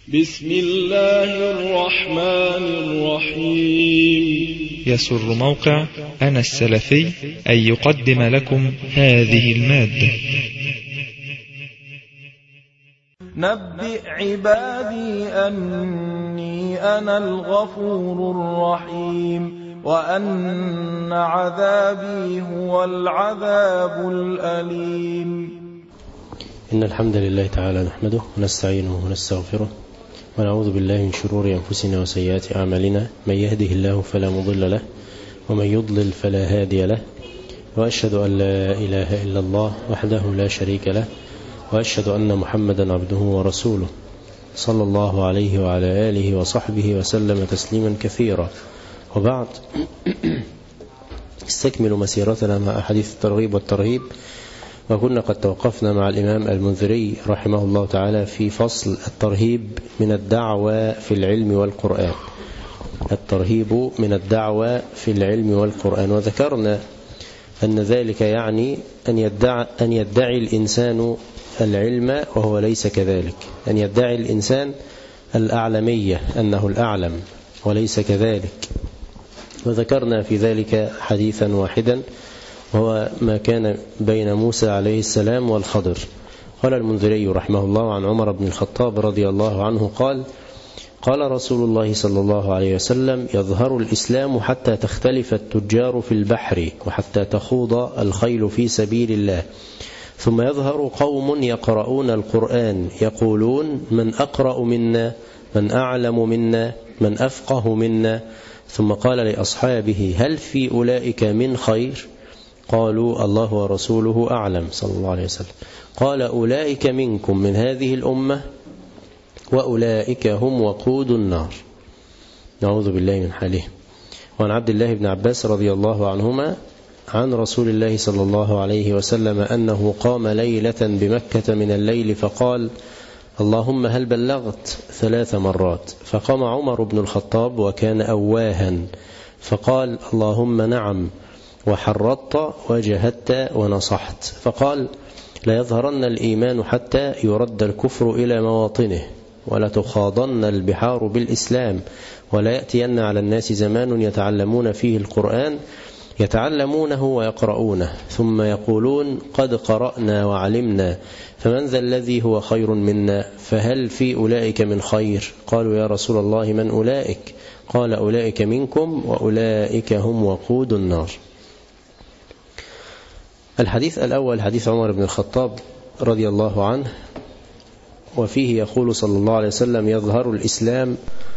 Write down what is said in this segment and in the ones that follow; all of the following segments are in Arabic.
بسم الله الرحمن الرحيم. يسر موقع أنا السلفي أن يقدم لكم هذه المادة. نبئ عبادي أني أنا الغفور الرحيم وأن عذابي هو العذاب الأليم. إن الحمد لله تعالى نحمده ونستعينه ونستغفره ونعوذ بالله من شرور أنفسنا وسيئات أعمالنا، من يهده الله فلا مضل له ومن يضلل فلا هادي له، وأشهد أن لا إله إلا الله وحده لا شريك له، وأشهد أن محمدا عبده ورسوله صلى الله عليه وعلى آله وصحبه وسلم تسليما كثيرا. وبعد، استكمل مسيرتنا مع أحاديث الترغيب والترهيب، وكنا قد توقفنا مع الإمام المنذري رحمه الله تعالى في فصل الترهيب من الدعوة في العلم والقرآن. الترهيب من الدعوة في العلم والقرآن، وذكرنا أن ذلك يعني أن يدعي الإنسان العلم وهو ليس كذلك، أن يدعي الإنسان الأعلمية أنه الأعلم وليس كذلك. وذكرنا في ذلك حديثا واحدا، وهو ما كان بين موسى عليه السلام والخضر. قال المنذري رحمه الله عن عمر بن الخطاب رضي الله عنه قال: قال رسول الله صلى الله عليه وسلم: يظهر الإسلام حتى تختلف التجار في البحر وحتى تخوض الخيل في سبيل الله، ثم يظهر قوم يقرؤون القرآن يقولون: من أقرأ منا، من أعلم منا، من أفقه منا. ثم قال لأصحابه: هل في أولئك من خير؟ قالوا: الله ورسوله أعلم صلى الله عليه وسلم. قال: أولئك منكم من هذه الأمة وأولئك هم وقود النار. نعوذ بالله من حالهم. وعن عبد الله بن عباس رضي الله عنهما عن رسول الله صلى الله عليه وسلم أنه قام ليلة بمكة من الليل فقال: اللهم هل بلغت 3 مرات. فقام عمر بن الخطاب وكان أواها فقال: اللهم نعم، وحرضت وجهدت ونصحت. فقال: لا يظهرن الإيمان حتى يرد الكفر إلى مواطنه، ولا تخاضن البحار بالإسلام، ولا يأتين على الناس زمان يتعلمون فيه القرآن، يتعلمونه ويقرؤونه، ثم يقولون: قد قرأنا وعلمنا، فمن ذا الذي هو خير منا؟ فهل في أولئك من خير؟ قالوا: يا رسول الله من أولئك؟ قال: أولئك منكم وأولئك هم وقود النار. الحديث الأول حديث عمر بن الخطاب رضي الله عنه، وفيه يقول صلى الله عليه وسلم: يظهر الإسلام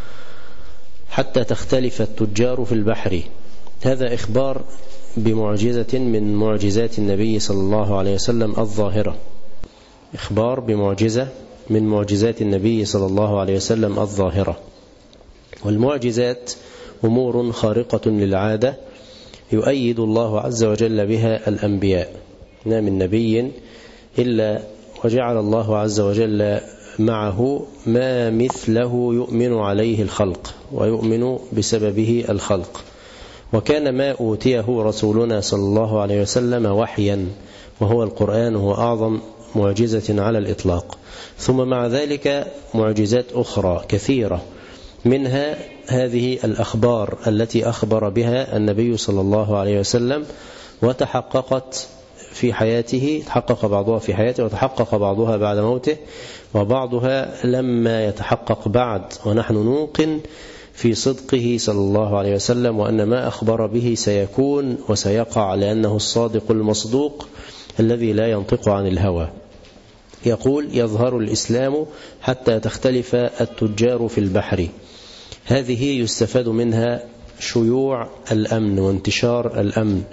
حتى تختلف التجار في البحر. هذا إخبار بمعجزة من معجزات النبي صلى الله عليه وسلم الظاهرة، إخبار بمعجزة من معجزات النبي صلى الله عليه وسلم الظاهرة. والمعجزات أمور خارقة للعادة يؤيد الله عز وجل بها الأنبياء، ما من نبي إلا وجعل الله عز وجل معه ما مثله يؤمن عليه الخلق ويؤمن بسببه الخلق. وكان ما أوتيه رسولنا صلى الله عليه وسلم وحيا، وهو القرآن، هو أعظم معجزة على الإطلاق. ثم مع ذلك معجزات أخرى كثيرة، منها هذه الأخبار التي أخبر بها النبي صلى الله عليه وسلم وتحققت في حياته، تحقق بعضها في حياته وتحقق بعضها بعد موته، وبعضها لما يتحقق بعد، ونحن نوقن في صدقه صلى الله عليه وسلم، وأن ما أخبر به سيكون وسيقع، لأنه الصادق المصدوق الذي لا ينطق عن الهوى. يقول: يظهر الإسلام حتى تختلف التجار في البحر. هذه يستفاد منها شيوع الأمن وانتشار الأمن،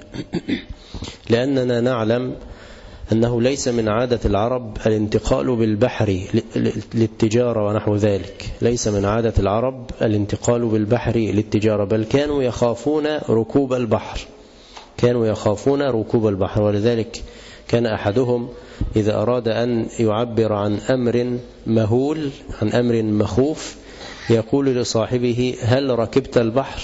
لأننا نعلم أنه ليس من عادة العرب الانتقال بالبحر للتجارة ونحو ذلك، ليس من عادة العرب الانتقال بالبحر للتجارة، بل كانوا يخافون ركوب البحر، كانوا يخافون ركوب البحر. ولذلك كان أحدهم إذا أراد أن يعبر عن أمر مهول، عن أمر مخوف، يقول لصاحبه: هل ركبت البحر؟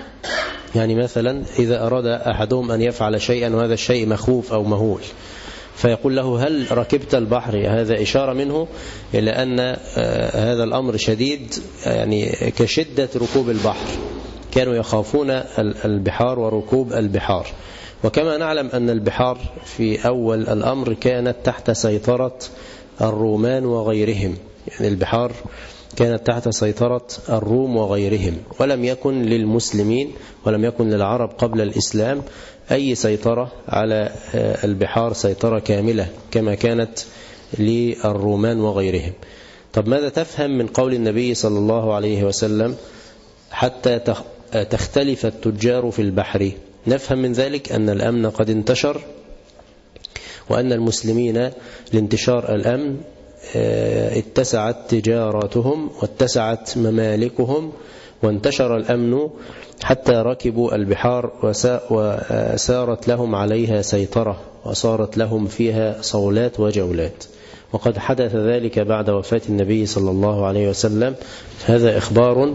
يعني مثلا إذا أراد أحدهم أن يفعل شيئا وهذا الشيء مخوف أو مهول، فيقول له هل ركبت البحر؟ هذا إشارة منه إلى أن هذا الأمر شديد، يعني كشدة ركوب البحر، كانوا يخافون البحار وركوب البحار. وكما نعلم أن البحار في أول الأمر كانت تحت سيطرة الرومان وغيرهم، يعني البحار كانت تحت سيطرة الروم وغيرهم، ولم يكن للمسلمين ولم يكن للعرب قبل الإسلام أي سيطرة على البحار سيطرة كاملة كما كانت للرومان وغيرهم. طب ماذا تفهم من قول النبي صلى الله عليه وسلم حتى تختلف التجار في البحر؟ نفهم من ذلك أن الأمن قد انتشر، وأن المسلمين لانتشار الأمن اتسعت تجاراتهم واتسعت ممالكهم وانتشر الأمن حتى ركبوا البحار وسارت لهم عليها سيطرة وصارت لهم فيها صولات وجولات. وقد حدث ذلك بعد وفاة النبي صلى الله عليه وسلم. هذا إخبار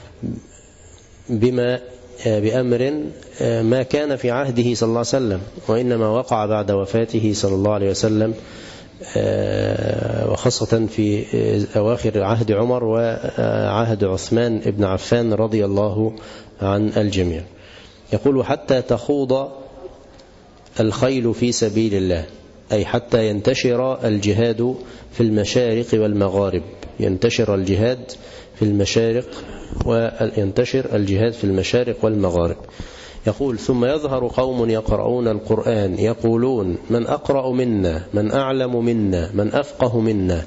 بأمر ما كان في عهده صلى الله عليه وسلم، وإنما وقع بعد وفاته صلى الله عليه وسلم، وخاصة في أواخر عهد عمر وعهد عثمان بن عفان رضي الله عن الجميع. يقول حتى تخوض الخيل في سبيل الله، أي حتى ينتشر الجهاد في المشارق والمغارب، ينتشر الجهاد في المشارق وينتشر الجهاد في المشارق والمغارب. يقول ثم يظهر قوم يقرؤون القرآن يقولون من أقرأ منا، من أعلم منا، من أفقه منا.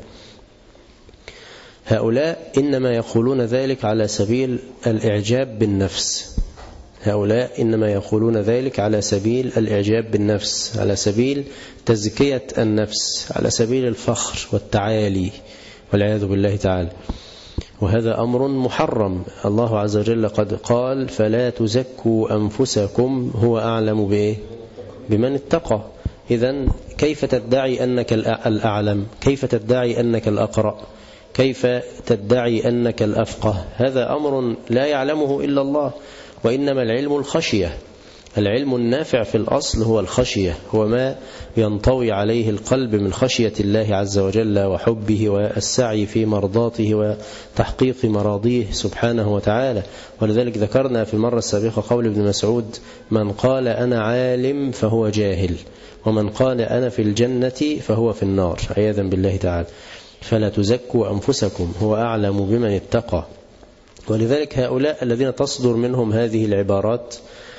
هؤلاء إنما يقولون ذلك على سبيل الإعجاب بالنفس، هؤلاء إنما يقولون ذلك على سبيل الإعجاب بالنفس، على سبيل تزكية النفس، على سبيل الفخر والتعالي والعياذ بالله تعالى. وهذا أمر محرم. الله عز وجل قد قال فلا تزكوا أنفسكم هو أعلم بإيه؟ بمن اتقى. إذن كيف تدعي أنك الأعلم؟ كيف تدعي أنك الأقرأ؟ كيف تدعي أنك الأفقه؟ هذا أمر لا يعلمه إلا الله. وإنما العلم الخشية، العلم النافع في الأصل هو الخشية، هو ما ينطوي عليه القلب من خشية الله عز وجل وحبه والسعي في مرضاته وتحقيق مراضيه سبحانه وتعالى. ولذلك ذكرنا في المرة السابقة قول ابن مسعود من قال أنا عالم فهو جاهل، ومن قال أنا في الجنة فهو في النار، عياذا بالله تعالى. فلا تزكوا أنفسكم هو أعلم بمن اتقى. ولذلك هؤلاء الذين تصدر منهم هذه العبارات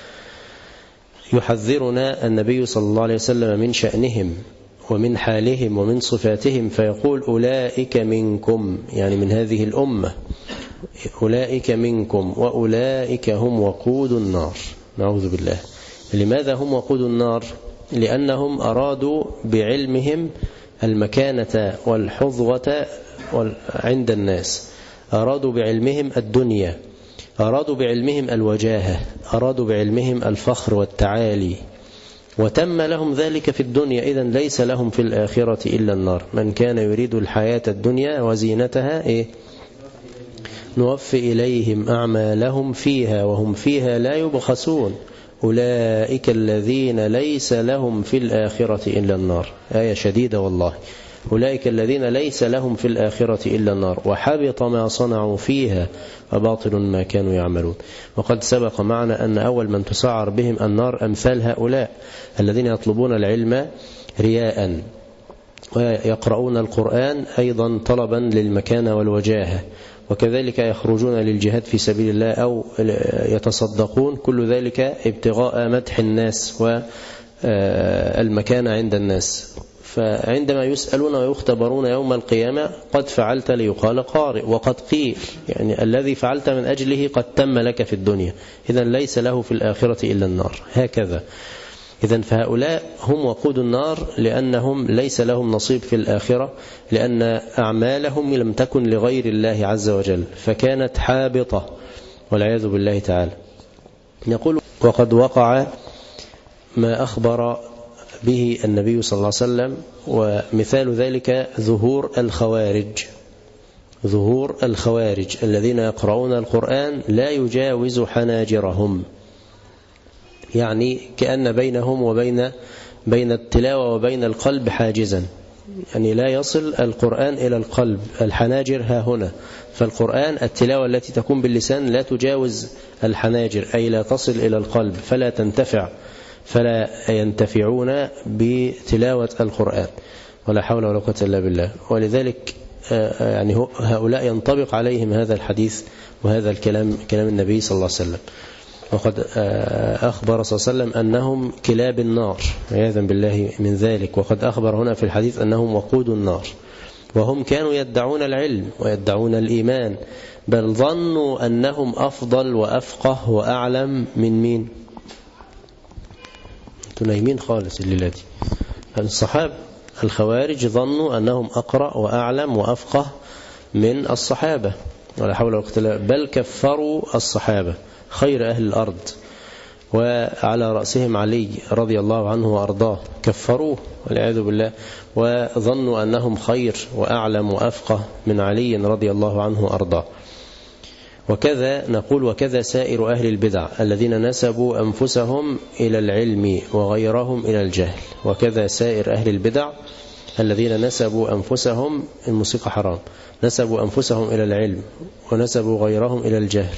يحذرنا النبي صلى الله عليه وسلم من شأنهم ومن حالهم ومن صفاتهم، فيقول أولئك منكم، يعني من هذه الأمة، أولئك منكم وأولئك هم وقود النار. نعوذ بالله. لماذا هم وقود النار؟ لأنهم أرادوا بعلمهم المكانة والحظوة عند الناس، أرادوا بعلمهم الدنيا، أرادوا بعلمهم الوجاهة، أرادوا بعلمهم الفخر والتعالي، وتم لهم ذلك في الدنيا. إذن ليس لهم في الآخرة إلا النار. من كان يريد الحياة الدنيا وزينتها نوفي إليهم أعمالهم فيها وهم فيها لا يبخسون أولئك الذين ليس لهم في الآخرة إلا النار. آية شديدة والله. أولئك الذين ليس لهم في الآخرة إلا النار وحبط ما صنعوا فيها وباطل ما كانوا يعملون. وقد سبق معنا أن أول من تسعر بهم النار أمثال هؤلاء الذين يطلبون العلم رياء ويقرؤون القرآن أيضا طلبا للمكانة والوجاهة، وكذلك يخرجون للجهاد في سبيل الله أو يتصدقون، كل ذلك ابتغاء مدح الناس والمكانة عند الناس. فعندما يسألون ويختبرون يوم القيامة قد فعلت ليقال قارئ، وقد قيل يعني الذي فعلت من أجله قد تم لك في الدنيا، إذن ليس له في الآخرة إلا النار. هكذا. إذن فهؤلاء هم وقود النار لأنهم ليس لهم نصيب في الآخرة، لأن أعمالهم لم تكن لغير الله عز وجل فكانت حابطة والعياذ بالله تعالى. يقول وقد وقع ما أخبر به النبي صلى الله عليه وسلم، ومثال ذلك ظهور الخوارج الذين يقرؤون القرآن لا يجاوز حناجرهم، يعني كأن بينهم وبين بين التلاوة وبين القلب حاجزا، يعني لا يصل القرآن إلى القلب، الحناجر ها هنا. فالقرآن التلاوة التي تكون باللسان لا تجاوز الحناجر، أي لا تصل إلى القلب، فلا ينتفعون بتلاوة القرآن، ولا حول ولا قوة إلا بالله. ولذلك يعني هؤلاء ينطبق عليهم هذا الحديث وهذا الكلام، كلام النبي صلى الله عليه وسلم. وقد أخبر صلى الله عليه وسلم أنهم كلاب النار عياذا بالله من ذلك. وقد أخبر هنا في الحديث أنهم وقود النار، وهم كانوا يدعون العلم ويدعون الإيمان، بل ظنوا أنهم أفضل وأفقه وأعلم من مين؟ انتوا نايمين خالص الليلة دي. الصحابة الخوارج ظنوا أنهم أقرأ وأعلم وأفقه من الصحابة، ولا حول ولا قوة إلا بالله، بل كفروا الصحابة خير أهل الأرض، وعلى رأسهم علي رضي الله عنه وأرضاه، كفروه والعياذ بالله، وظنوا أنهم خير وأعلم وأفقه من علي رضي الله عنه وأرضاه. وكذا نقول وكذا سائر أهل البدع الذين نسبوا أنفسهم إلى العلم وغيرهم إلى الجهل. وكذا سائر أهل البدع الذين نسبوا أنفسهم، الموسيقى حرام، نسبوا أنفسهم إلى العلم ونسبوا غيرهم إلى الجهل.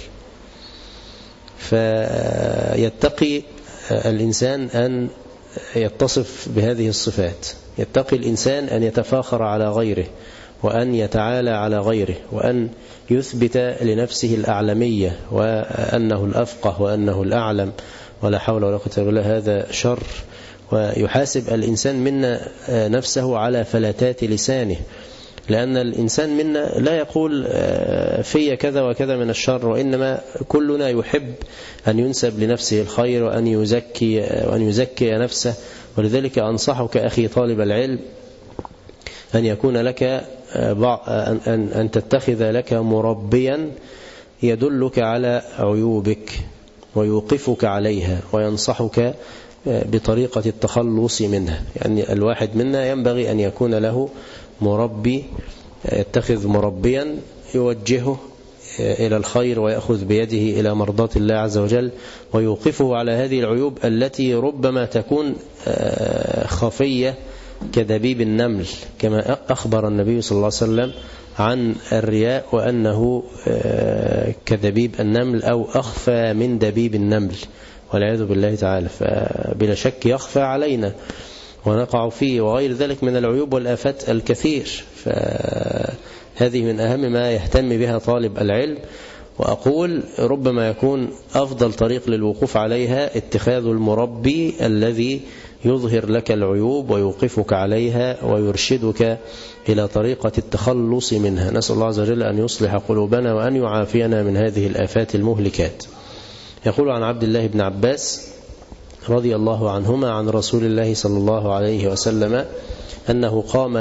فيتقي الإنسان أن يتصف بهذه الصفات، يتقي الإنسان أن يتفاخر على غيره، وأن يتعالى على غيره، وأن يثبت لنفسه الأعلمية وأنه الأفقه وأنه الأعلم، ولا حول ولا قوة إلا بالله. هذا شر. ويحاسب الإنسان منا نفسه على فلتات لسانه، لأن الإنسان منا لا يقول في كذا وكذا من الشر، وإنما كلنا يحب أن ينسب لنفسه الخير وأن يزكي نفسه. ولذلك أنصحك أخي طالب العلم أن يكون لك أن تتخذ لك مربيا يدلك على عيوبك ويوقفك عليها وينصحك بطريقة التخلص منها. يعني الواحد منا ينبغي أن يكون له مربي، يتخذ مربيا يوجهه إلى الخير ويأخذ بيده إلى مرضاة الله عز وجل، ويوقفه على هذه العيوب التي ربما تكون خفية كدبيب النمل، كما أخبر النبي صلى الله عليه وسلم عن الرياء وأنه كدبيب النمل أو أخفى من دبيب النمل والعياذ بالله تعالى. فبلا شك يخفى علينا ونقع فيه، وغير ذلك من العيوب والآفات الكثير. فهذه من أهم ما يهتم بها طالب العلم. وأقول ربما يكون أفضل طريق للوقوف عليها اتخاذ المربي الذي يظهر لك العيوب ويوقفك عليها ويرشدك إلى طريقة التخلص منها. نسأل الله عز وجل أن يصلح قلوبنا وأن يعافينا من هذه الآفات المهلكات. يقول عن عبد الله بن عباس رضي الله عنهما عن رسول الله صلى الله عليه وسلم أنه قام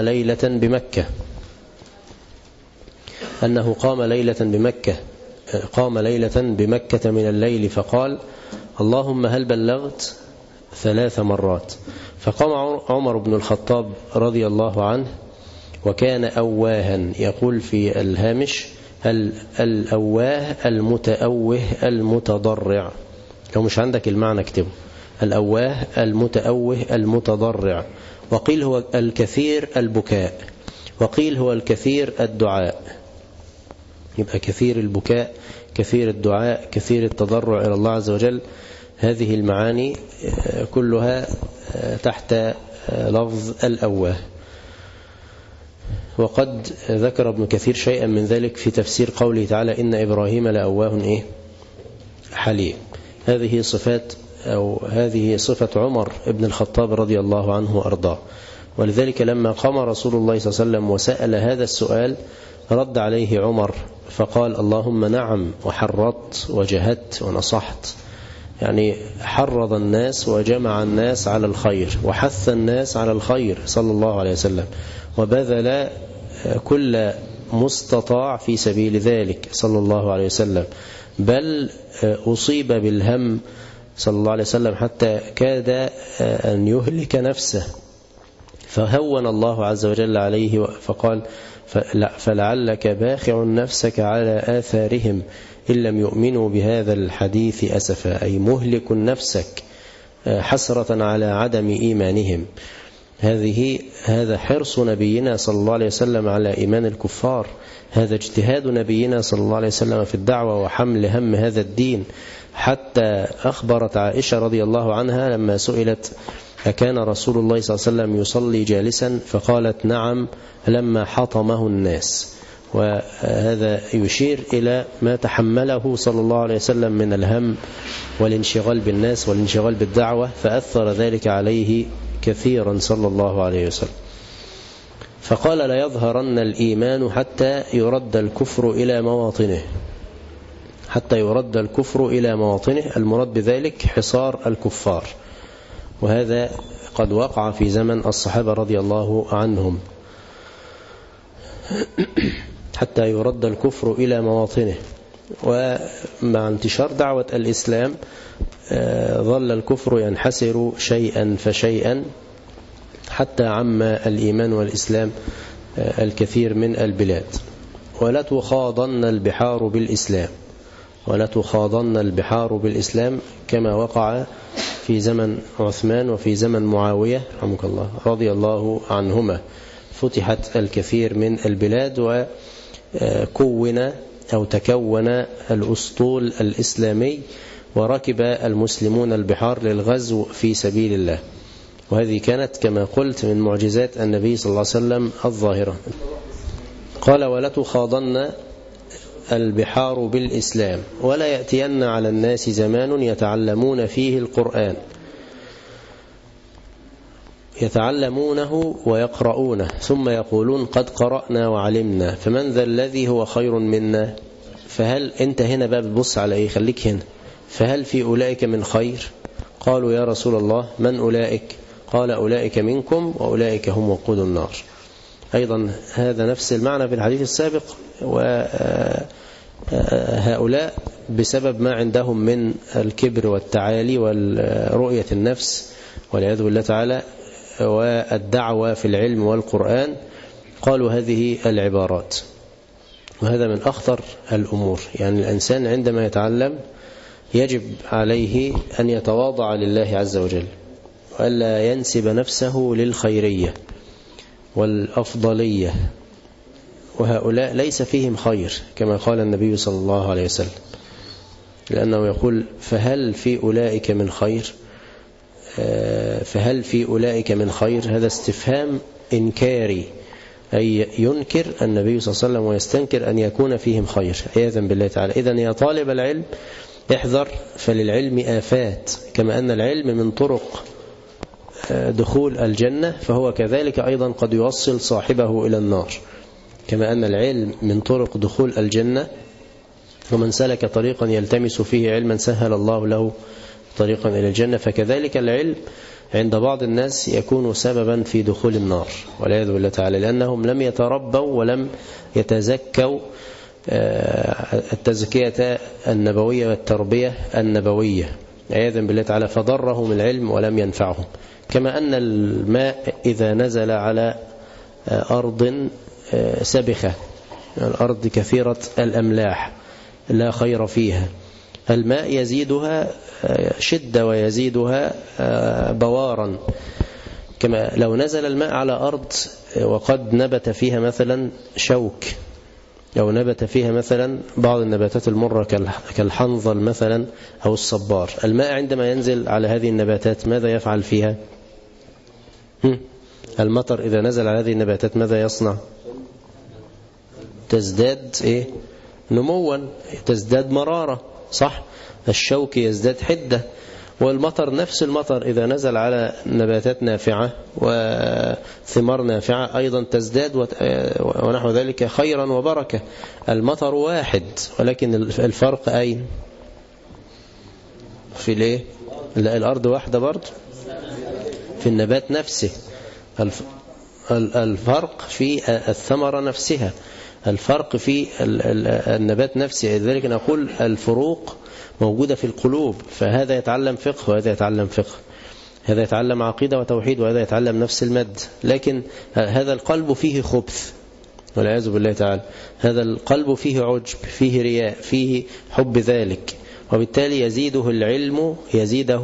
ليلة بمكة من الليل فقال: اللهم هل بلغت؟ 3 مرات. فقام عمر بن الخطاب رضي الله عنه وكان أواها، يقول في الهامش: الأواه المتأوه المتضرع. لو مش عندك المعنى اكتبه: الأواه المتأوه المتضرع. وقيل هو الكثير البكاء، وقيل هو الكثير الدعاء. يبقى كثير البكاء، كثير الدعاء، كثير التضرع إلى الله عز وجل. هذه المعاني كلها تحت لفظ الأواه. وقد ذكر ابن كثير شيئا من ذلك في تفسير قوله تعالى: إن إبراهيم لأواه حليم. هذه صفة عمر بن الخطاب رضي الله عنه وأرضاه. ولذلك لما قام رسول الله صلى الله عليه وسلم وسأل هذا السؤال رد عليه عمر فقال: اللهم نعم، وحرضت وجهدت ونصحت. يعني حرض الناس وجمع الناس على الخير وحث الناس على الخير صلى الله عليه وسلم، وبذل كل مستطاع في سبيل ذلك صلى الله عليه وسلم، بل أصيب بالهم صلى الله عليه وسلم حتى كاد أن يهلك نفسه، فهون الله عز وجل عليه فقال: فلعلك باخع نفسك على آثارهم إن لم يؤمنوا بهذا الحديث أسفا. أي مهلك نفسك حسرة على عدم إيمانهم. هذا حرص نبينا صلى الله عليه وسلم على إيمان الكفار، هذا اجتهاد نبينا صلى الله عليه وسلم في الدعوة وحمل هم هذا الدين، حتى أخبرت عائشة رضي الله عنها لما سئلت أكان رسول الله صلى الله عليه وسلم يصلي جالسا، فقالت نعم لما حطمه الناس. وهذا يشير إلى ما تحمله صلى الله عليه وسلم من الهم والانشغال بالناس والانشغال بالدعوة، فأثر ذلك عليه كثيرا صلى الله عليه وسلم. فقال لا يظهرن الإيمان حتى يرد الكفر إلى مواطنه، حتى يرد الكفر إلى مواطنه، المراد بذلك حصار الكفار، وهذا قد وقع في زمن الصحابة رضي الله عنهم، حتى يرد الكفر إلى مواطنه. ومع انتشار دعوة الإسلام ظل الكفر ينحسر شيئا فشيئا حتى عم الإيمان والإسلام الكثير من البلاد. ولا تخاضن البحار بالإسلام، ولا تخاضن البحار بالإسلام، كما وقع في زمن عثمان وفي زمن معاوية رحمه الله رضي الله عنهما. فتحت الكثير من البلاد وكون أو تكون الأسطول الإسلامي، وركب المسلمون البحار للغزو في سبيل الله، وهذه كانت كما قلت من معجزات النبي صلى الله عليه وسلم الظاهرة. قال ولا تخاضن البحار بالإسلام ولا يأتين على الناس زمان يتعلمون فيه القرآن، يتعلمونه ويقرؤونه ثم يقولون قد قرأنا وعلمنا فمن ذا الذي هو خير منا. فهل أنت هنا بقى بتبص على إيه؟ خليك هنا. فهل في أولئك من خير؟ قالوا يا رسول الله من أولئك؟ قال أولئك منكم وأولئك هم وقود النار. أيضا هذا نفس المعنى في الحديث السابق. وهؤلاء بسبب ما عندهم من الكبر والتعالي ورؤية النفس والعياذ بالله تعالى والدعوة في العلم والقرآن قالوا هذه العبارات، وهذا من أخطر الأمور. يعني الإنسان عندما يتعلم يجب عليه أن يتواضع لله عز وجل وألا ينسب نفسه للخيرية والأفضلية، وهؤلاء ليس فيهم خير كما قال النبي صلى الله عليه وسلم، لأنه يقول فهل في أولئك من خير؟ فهل في أولئك من خير؟ هذا استفهام إنكاري، أي ينكر النبي صلى الله عليه وسلم ويستنكر أن يكون فيهم خير عياذا بالله تعالى. إذن يا طالب العلم احذر، فللعلم آفات، كما أن العلم من طرق دخول الجنة فهو كذلك أيضا قد يوصل صاحبه إلى النار. كما أن العلم من طرق دخول الجنة، ومن سلك طريقا يلتمس فيه علما سهل الله له طريقا إلى الجنة، فكذلك العلم عند بعض الناس يكون سببا في دخول النار والعياذ بالله تعالى، لأنهم لم يتربوا ولم يتزكوا التزكية النبوية والتربية النبوية عياذا بالله تعالى، فضرهم العلم ولم ينفعهم. كما أن الماء إذا نزل على أرض سبخة، الأرض كثيرة الأملاح لا خير فيها، الماء يزيدها شدة ويزيدها بوارا. كما لو نزل الماء على أرض وقد نبت فيها مثلا شوك، أو نبت فيها مثلا بعض النباتات المرة كالحنظل مثلا أو الصبار، الماء عندما ينزل على هذه النباتات ماذا يفعل فيها؟ المطر إذا نزل على هذه النباتات ماذا يصنع؟ تزداد نموا، تزداد مرارة، صح؟ الشوك يزداد حدة. والمطر نفس المطر إذا نزل على نباتات نافعة وثمار نافعة أيضا تزداد ونحو ذلك خيرا وبركة. المطر واحد، ولكن الفرق أين؟ في ليه؟ لا، الأرض واحدة برضه، في النبات نفسه. الفرق في الثمرة نفسها، الفرق في النبات نفسه. لذلك نقول الفروق موجودة في القلوب، فهذا يتعلم فقه وهذا يتعلم فقه، هذا يتعلم عقيدة وتوحيد وهذا يتعلم نفس المد، لكن هذا القلب فيه خبث والعياذ بالله تعالى، هذا القلب فيه عجب، فيه رياء، فيه حب ذلك، وبالتالي يزيده العلم، يزيده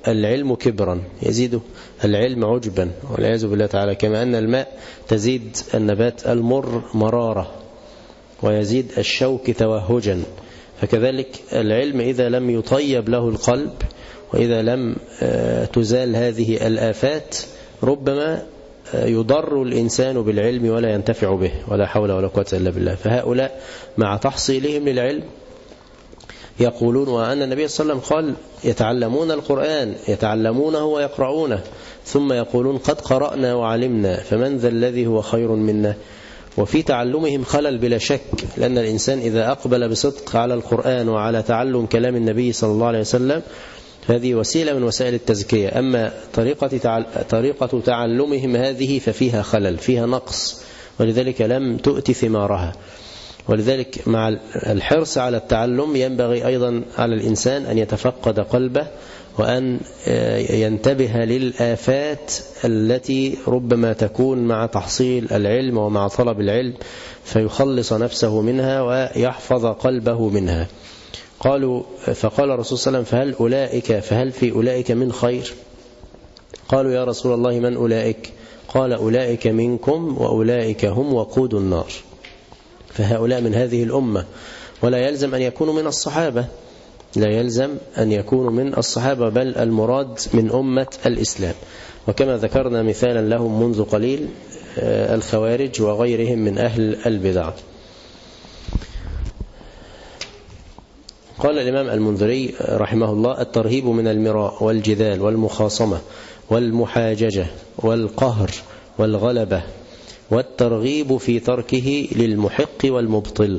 العلم كبرا، يزيد العلم عجبا والعياذ بالله تعالى، كما أن الماء تزيد النبات المر مرارة ويزيد الشوك توهجا، فكذلك العلم إذا لم يطيب له القلب وإذا لم تزال هذه الآفات ربما يضر الإنسان بالعلم ولا ينتفع به، ولا حول ولا قوة إلا بالله. فهؤلاء مع تحصيلهم للعلم يقولون، وأن النبي صلى الله عليه وسلم قال يتعلمون القرآن يتعلمونه ويقرؤونه ثم يقولون قد قرأنا وعلمنا فمن ذا الذي هو خير منا. وفي تعلمهم خلل بلا شك، لأن الإنسان إذا أقبل بصدق على القرآن وعلى تعلم كلام النبي صلى الله عليه وسلم هذه وسيلة من وسائل التزكية. أما طريقة تعلمهم هذه ففيها خلل، فيها نقص، ولذلك لم تؤتي ثمارها. ولذلك مع الحرص على التعلم ينبغي أيضا على الإنسان أن يتفقد قلبه وأن ينتبه للآفات التي ربما تكون مع تحصيل العلم ومع طلب العلم، فيخلص نفسه منها ويحفظ قلبه منها. فقال الرسول صلى الله عليه وسلم فهل في أولئك من خير؟ قالوا يا رسول الله من أولئك؟ قال أولئك منكم وأولئك هم وقود النار. فهؤلاء من هذه الأمة، ولا يلزم أن يكونوا من الصحابة، لا يلزم أن يكونوا من الصحابة، بل المراد من أمة الإسلام. وكما ذكرنا مثالا لهم منذ قليل الخوارج وغيرهم من أهل البدع. قال الإمام المنذري رحمه الله الترهيب من المراء والجدال والمخاصمة والمحاججة والقهر والغلبة، والترغيب في تركه للمحق والمبطل.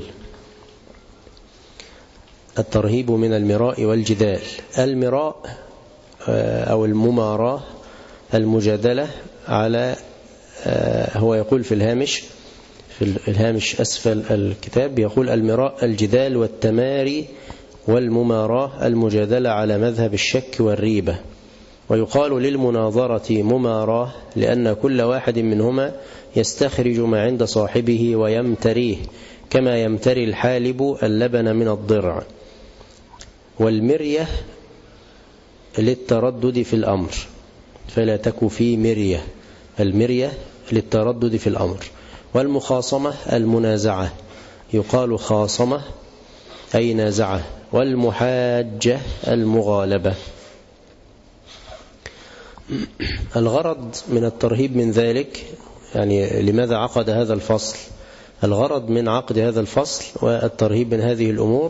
الترهيب من المراء والجدال. المراء أو المماراة المجادلة على هو يقول في الهامش أسفل الكتاب يقول المراء الجدال والتماري والمماراة المجادلة على مذهب الشك والريبة. ويقال للمناظرة مماراة لأن كل واحد منهما يستخرج ما عند صاحبه ويمتريه كما يمتري الحالب اللبن من الضرع. والمرية للتردد في الأمر فلا تك في مرية، المرية للتردد في الأمر. والمخاصمة المنازعة يقال خاصمة أي نازعة. والمحاجة المغالبة. الغرض من الترهيب من ذلك، يعني لماذا عقد هذا الفصل؟ الغرض من عقد هذا الفصل والترهيب من هذه الأمور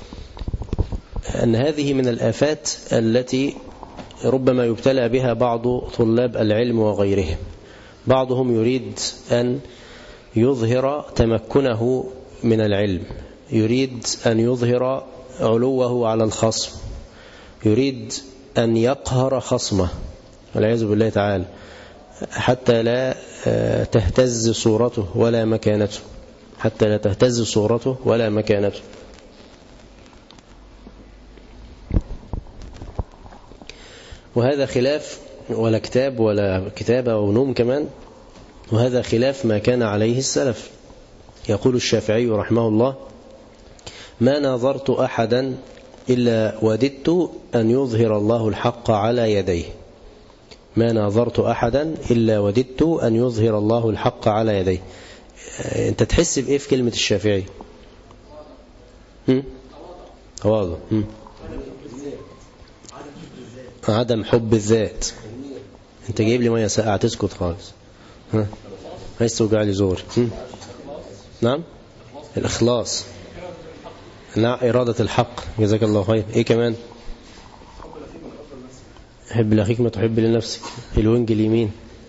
أن هذه من الآفات التي ربما يبتلى بها بعض طلاب العلم وغيرهم. بعضهم يريد أن يظهر تمكنه من العلم، يريد أن يظهر علوه على الخصم، يريد أن يقهر خصمه والعياذ بالله تعالى حتى لا تهتز صورته ولا مكانته، حتى لا تهتز صورته ولا مكانته. وهذا خلاف، ولا كتاب ولا كتابة ونوم كمان، وهذا خلاف ما كان عليه السلف. يقول الشافعي رحمه الله ما ناظرت أحدا إلا وددت أن يظهر الله الحق على يديه. ما ناظرت أحدا إلا وددت أن يظهر الله الحق على يديه. أنت تحس بإيه في كلمة الشافعي؟ واضح. عدم حب الذات. أنت جايب لي مية ساقعة تسكت خالص. عايز توجع لي زور. نعم الإخلاص، نعم إرادة الحق. جزاك الله خير. إيه كمان؟ حب لأخيك ما تحب لنفسك. الوينج اليمين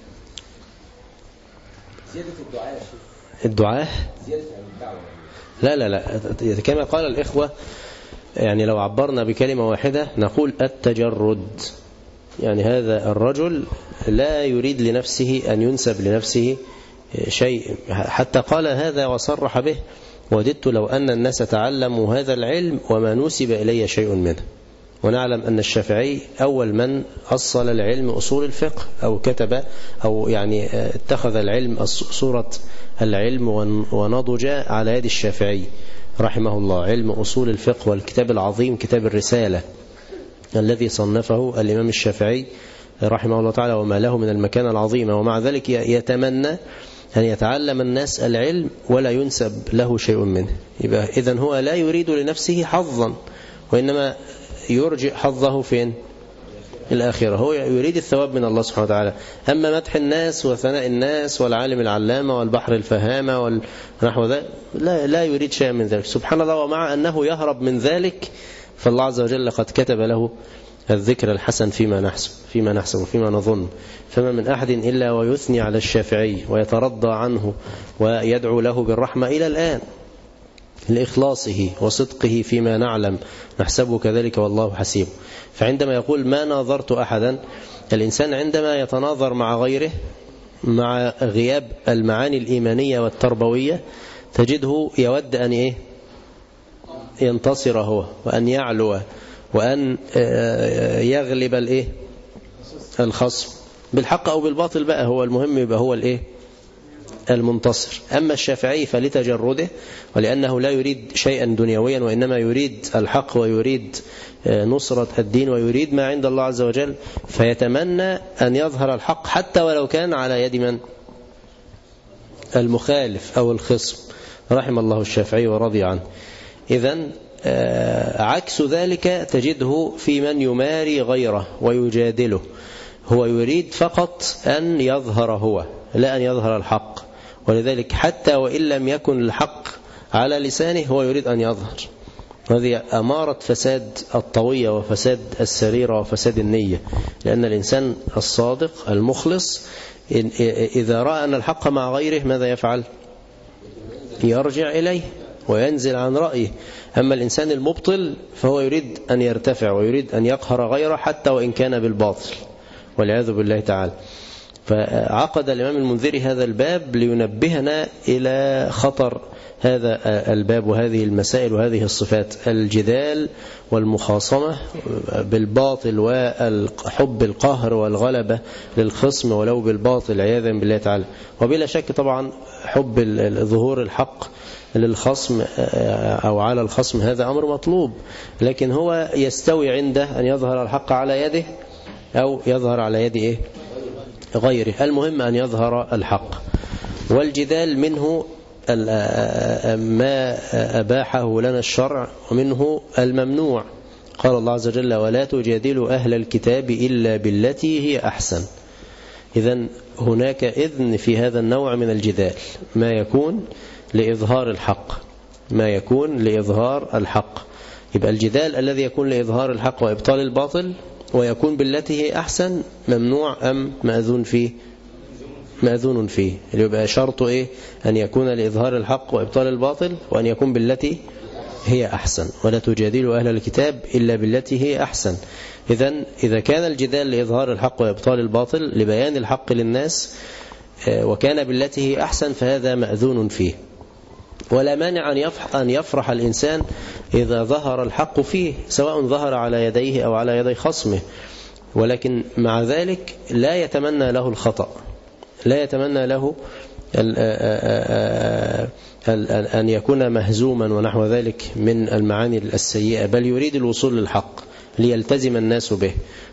زيادة الدعاء. لا لا لا، كما قال الإخوة، يعني لو عبرنا بكلمة واحدة نقول التجرد. يعني هذا الرجل لا يريد لنفسه أن ينسب لنفسه شيء، حتى قال هذا وصرح به وددت لو أن الناس تعلموا هذا العلم وما نسب إلي شيء منه. ونعلم أن الشافعي أول من أصل العلم أصول الفقه، أو كتب أو يعني اتخذ العلم صورة العلم ونضج على يد الشافعي رحمه الله، علم أصول الفقه والكتاب العظيم كتاب الرسالة الذي صنفه الإمام الشافعي رحمه الله تعالى وما له من المكانة العظيمة، ومع ذلك يتمنى أن يتعلم الناس العلم ولا ينسب له شيء منه. يبقى إذن هو لا يريد لنفسه حظا، وإنما يرجع حظه فين؟ الآخرة. هو يريد الثواب من الله سبحانه وتعالى. أما مدح الناس وثناء الناس والعالم العلامة والبحر الفهامة ونحو ذلك لا يريد شيء من ذلك سبحان الله. ومع أنه يهرب من ذلك فالله عز وجل قد كتب له الذكر الحسن فيما نحسب وفيما نظن. فما من أحد إلا ويثني على الشافعي ويترضى عنه ويدعو له بالرحمة إلى الآن لإخلاصه وصدقه فيما نعلم، نحسبه كذلك والله حسيبه. فعندما يقول ما ناظرت أحدا، الإنسان عندما يتناظر مع غيره مع غياب المعاني الإيمانية والتربوية تجده يود أن ينتصر هو وأن يعلو وأن يغلب الخصم بالحق أو بالباطل بقى، هو المهم يبقى هو المنتصر. أما الشافعي فلتجرده ولأنه لا يريد شيئا دنيويا وإنما يريد الحق ويريد نصرة الدين ويريد ما عند الله عز وجل، فيتمنى أن يظهر الحق حتى ولو كان على يد من؟ المخالف أو الخصم، رحم الله الشافعي ورضي عنه. إذن عكس ذلك تجده في من يماري غيره ويجادله، هو يريد فقط أن يظهر هو لا أن يظهر الحق، ولذلك حتى وإن لم يكن الحق على لسانه هو يريد أن يظهر. هذه أمارة فساد الطوية وفساد السريرة وفساد النية، لأن الإنسان الصادق المخلص إذا رأى أن الحق مع غيره ماذا يفعل؟ يرجع إليه وينزل عن رأيه. أما الإنسان المبطل فهو يريد أن يرتفع ويريد أن يقهر غيره حتى وإن كان بالباطل والعياذ بالله تعالى. فعقد الإمام المنذري هذا الباب لينبهنا إلى خطر هذا الباب وهذه المسائل وهذه الصفات، الجدال والمخاصمة بالباطل وحب القهر والغلبة للخصم ولو بالباطل عياذا بالله تعالى. وبلا شك طبعا حب ظهور الحق للخصم أو على الخصم هذا أمر مطلوب، لكن هو يستوي عنده أن يظهر الحق على يده أو يظهر على يد غيره، المهم أن يظهر الحق. والجدال منه ما أباحه لنا الشرع ومنه الممنوع. قال الله عز وجل ولا تجادلوا أهل الكتاب إلا بالتي هي أحسن. إذن هناك إذن في هذا النوع من الجدال ما يكون لإظهار الحق، يبقى الجدال الذي يكون لإظهار الحق وإبطال الباطل ويكون بالتي هي أحسن ممنوع أم مأذون فيه؟ مأذون فيه. اللي يبقى شرطه أن يكون لإظهار الحق وإبطال الباطل وأن يكون بالتي هي أحسن. ولا تجادلوا أهل الكتاب إلا بالتي هي أحسن. إذا كان الجدال لإظهار الحق وإبطال الباطل لبيان الحق للناس وكان بالتي هي أحسن فهذا مأذون فيه، ولا مانع أن يفرح الإنسان إذا ظهر الحق فيه سواء ظهر على يديه أو على يدي خصمه، ولكن مع ذلك لا يتمنى له الخطأ، لا يتمنى له أن يكون مهزوما ونحو ذلك من المعاني السيئة، بل يريد الوصول للحق ليلتزم الناس به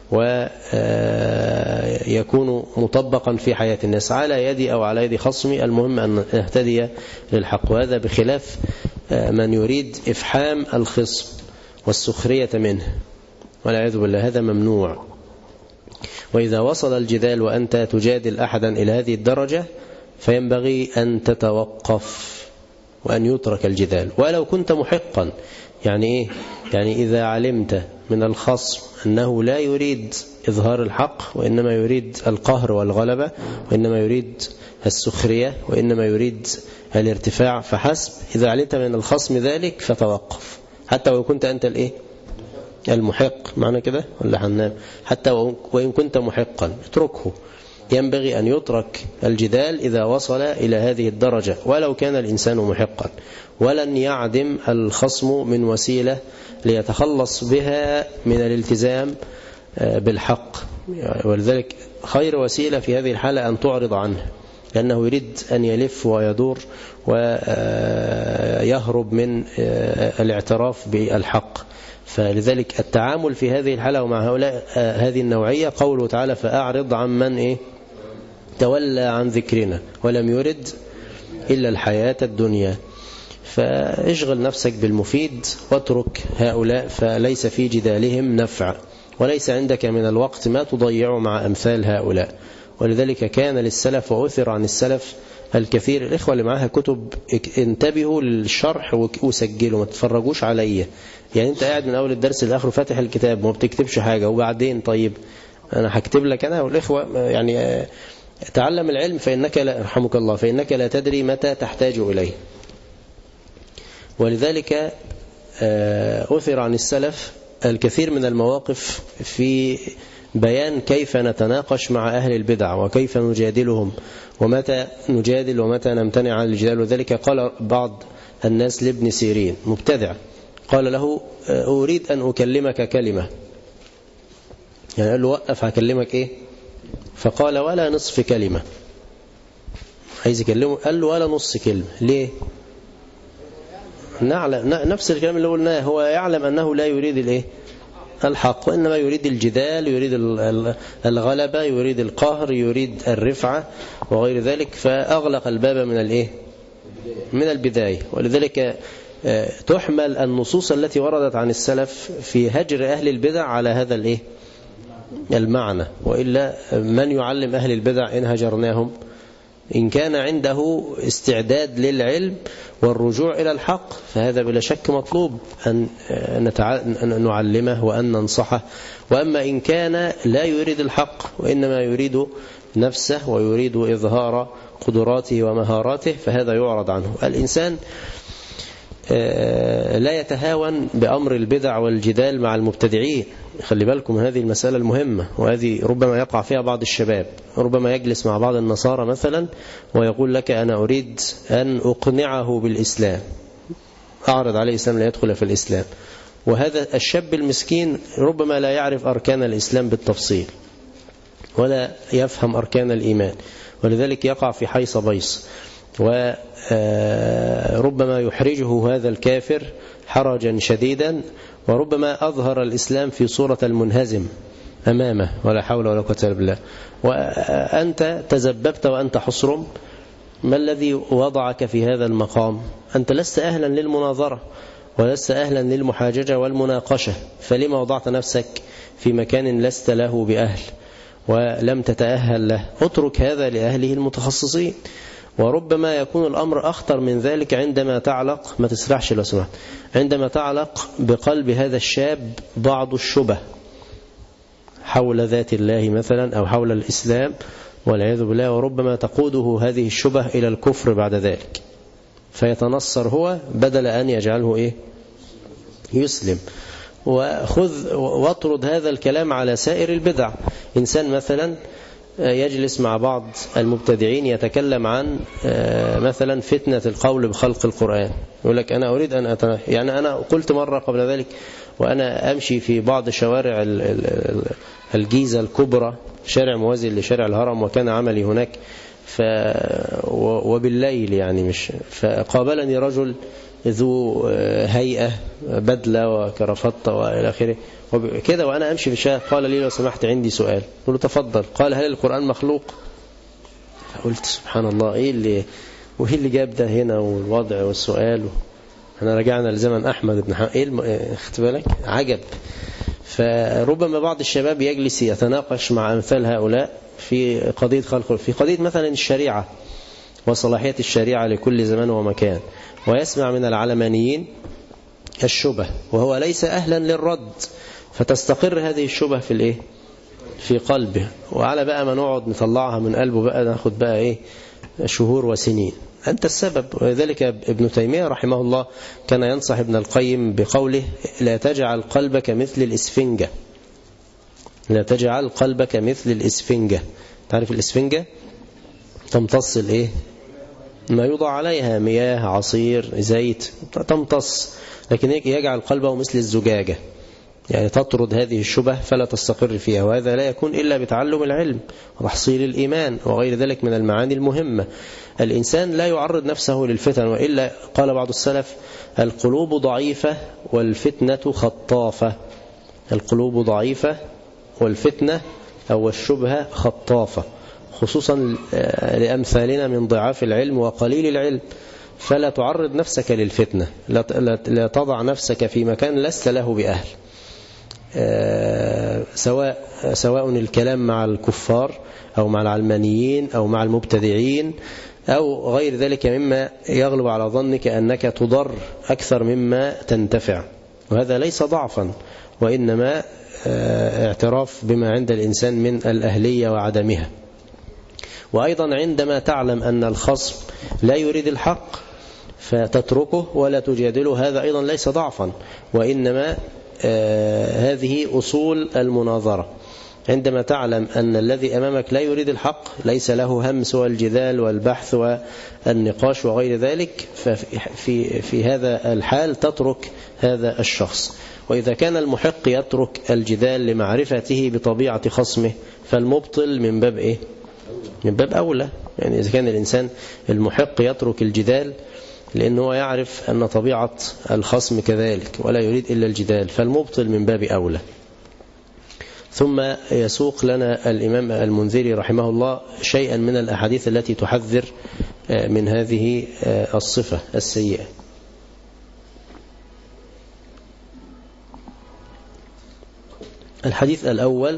ويكون مطبقا في حياة الناس على يدي أو على يد خصمي، المهم أن نهتدي للحق. وهذا بخلاف من يريد إفحام الخصم والسخرية منه والعياذ بالله، هذا ممنوع. وإذا وصل الجدال وأنت تجادل أحدا إلى هذه الدرجة فينبغي أن تتوقف وأن يترك الجدال ولو كنت محقا. يعني إذا علمت من الخصم أنه لا يريد إظهار الحق وإنما يريد القهر والغلبة وإنما يريد السخرية وإنما يريد الارتفاع فحسب، إذا علمت من الخصم ذلك فتوقف حتى وإن كنت أنت المحق، معنى كده ولا حنام؟ حتى وإن كنت محقا اتركه. ينبغي أن يترك الجدال إذا وصل إلى هذه الدرجة ولو كان الإنسان محقا، ولن يعدم الخصم من وسيلة ليتخلص بها من الالتزام بالحق، ولذلك خير وسيلة في هذه الحالة أن تعرض عنه، لأنه يريد أن يلف ويدور ويهرب من الاعتراف بالحق. فلذلك التعامل في هذه الحالة ومع هؤلاء هذه النوعية قوله تعالى فأعرض عن من تولى عن ذكرنا ولم يرد إلا الحياة الدنيا. فاشغل نفسك بالمفيد واترك هؤلاء فليس في جدالهم نفع، وليس عندك من الوقت ما تضيعه مع أمثال هؤلاء. ولذلك كان للسلف وأثر عن السلف الكثير. الإخوة اللي معاها كتب انتبهوا للشرح وسجلوا، ما تتفرجوش عليا. يعني انت قاعد من أول الدرس لآخره فاتح الكتاب وما بتكتبش حاجة، وبعدين طيب أنا هكتب لك أنا والإخوة. يعني تعلم العلم فإنك لا رحمك الله فإنك لا تدري متى تحتاج إليه. ولذلك أثر عن السلف الكثير من المواقف في بيان كيف نتناقش مع أهل البدع وكيف نجادلهم ومتى نجادل ومتى نمتنع عن الجدال. وذلك قال بعض الناس لابن سيرين مبتدع، قال له أريد أن أكلمك كلمة، يعني قال له وقف هكلمك إيه؟ فقال ولا نصف كلمة. عايز يكلمه، قال له ولا نص كلمة. ليه؟ نفس الكلام اللي قلناه، هو يعلم أنه لا يريد الإيه؟ الحق، وإنما يريد الجدال، يريد الغلبة، يريد القهر، يريد الرفعة وغير ذلك. فأغلق الباب من الإيه؟ من البداية. ولذلك تحمل النصوص التي وردت عن السلف في هجر أهل البدع على هذا الإيه؟ المعنى. وإلا من يعلم أهل البدع إن هجرناهم؟ إن كان عنده استعداد للعلم والرجوع إلى الحق فهذا بلا شك مطلوب أن نعلمه وأن ننصحه. وأما إن كان لا يريد الحق وإنما يريد نفسه ويريد إظهار قدراته ومهاراته فهذا يعرض عنه. الإنسان لا يتهاون بأمر البدع والجدال مع المبتدعين. خلي بالكم هذه المسألة المهمة، وهذه ربما يقع فيها بعض الشباب. ربما يجلس مع بعض النصارى مثلا ويقول لك أنا أريد أن أقنعه بالإسلام، أعرض عليه الإسلام ليدخل في الإسلام. وهذا الشاب المسكين ربما لا يعرف أركان الإسلام بالتفصيل ولا يفهم أركان الإيمان، ولذلك يقع في حيص بيص. وربما يحرجه هذا الكافر حرجا شديدا، وربما أظهر الإسلام في صورة المنهزم أمامه، ولا حول ولا قوة إلا بالله. وأنت تزببت وأنت حصرم. ما الذي وضعك في هذا المقام؟ أنت لست أهلا للمناظرة ولست أهلا للمحاججة والمناقشة، فلما وضعت نفسك في مكان لست له بأهل ولم تتأهل له؟ اترك هذا لأهله المتخصصين. وربما يكون الأمر أخطر من ذلك عندما تعلق، ما تسرعش لو سمحت، عندما تعلق بقلب هذا الشاب بعض الشبه حول ذات الله مثلا أو حول الإسلام والعياذ بالله، وربما تقوده هذه الشبه إلى الكفر بعد ذلك، فيتنصر هو بدل أن يجعله يسلم. واطرد هذا الكلام على سائر البدع. إنسان مثلا يجلس مع بعض المبتدعين يتكلم عن مثلا فتنة القول بخلق القرآن، يقول لك أنا أريد أن يعني أنا قلت مرة قبل ذلك وأنا أمشي في بعض شوارع الجيزة الكبرى، شارع موازي لشارع الهرم، وكان عملي هناك وبالليل يعني مش، فقابلني رجل ذو هيئة بدلة وكرافطة وإلى آخره كده، وأنا أمشي في الشارع قال لي لو سمحت عندي سؤال. قلت له تفضل. قال هل القرآن مخلوق؟ قلت سبحان الله، إيه اللي جاب ده هنا والوضع والسؤال؟ احنا رجعنا لزمن أحمد بن اخت بالك عجب. فربما بعض الشباب يجلس يتناقش مع أمثال هؤلاء في قضية خلق، في قضية مثلا الشريعة وصلاحية الشريعة لكل زمان ومكان، ويسمع من العلمانيين الشبه وهو ليس أهلا للرد، فتستقر هذه الشبه في قلبه، وعلى بقى ما نقعد نطلعها من قلبه بقى ناخد بقى شهور وسنين. أنت السبب. ولذلك ابن تيمية رحمه الله كان ينصح ابن القيم بقوله لا تجعل قلبك مثل الإسفنجة، لا تجعل قلبك مثل الإسفنجة. تعرف الإسفنجة؟ تمتص ما يوضع عليها، مياه، عصير، زيت، تمتص. لكن يجعل قلبه مثل الزجاجة، يعني تطرد هذه الشبه فلا تستقر فيها، وهذا لا يكون إلا بتعلم العلم وتحصيل الإيمان وغير ذلك من المعاني المهمة. الإنسان لا يعرض نفسه للفتن، وإلا قال بعض السلف: القلوب ضعيفة والفتنة خطافة. القلوب ضعيفة والفتنة أو الشبهة خطافة، خصوصا لأمثالنا من ضعاف العلم وقليل العلم. فلا تعرض نفسك للفتنة، لا تضع نفسك في مكان لست له بأهل، سواء الكلام مع الكفار أو مع العلمانيين أو مع المبتدعين أو غير ذلك مما يغلب على ظنك أنك تضر أكثر مما تنتفع. وهذا ليس ضعفا، وإنما اعتراف بما عند الإنسان من الأهلية وعدمها. وأيضا عندما تعلم أن الخصم لا يريد الحق فتتركه ولا تجادله، هذا أيضا ليس ضعفا، وإنما هذه أصول المناظرة. عندما تعلم أن الذي أمامك لا يريد الحق، ليس له هم سوى الجدال والبحث والنقاش وغير ذلك، ففي هذا الحال تترك هذا الشخص. وإذا كان المحق يترك الجدال لمعرفته بطبيعة خصمه، فالمبطل من باب إيه؟ من باب أولى. يعني إذا كان الإنسان المحق يترك الجدال لأنه يعرف أن طبيعة الخصم كذلك ولا يريد إلا الجدال، فالمبطل من باب أولى. ثم يسوق لنا الإمام المنذري رحمه الله شيئا من الأحاديث التي تحذر من هذه الصفة السيئة. الحديث الأول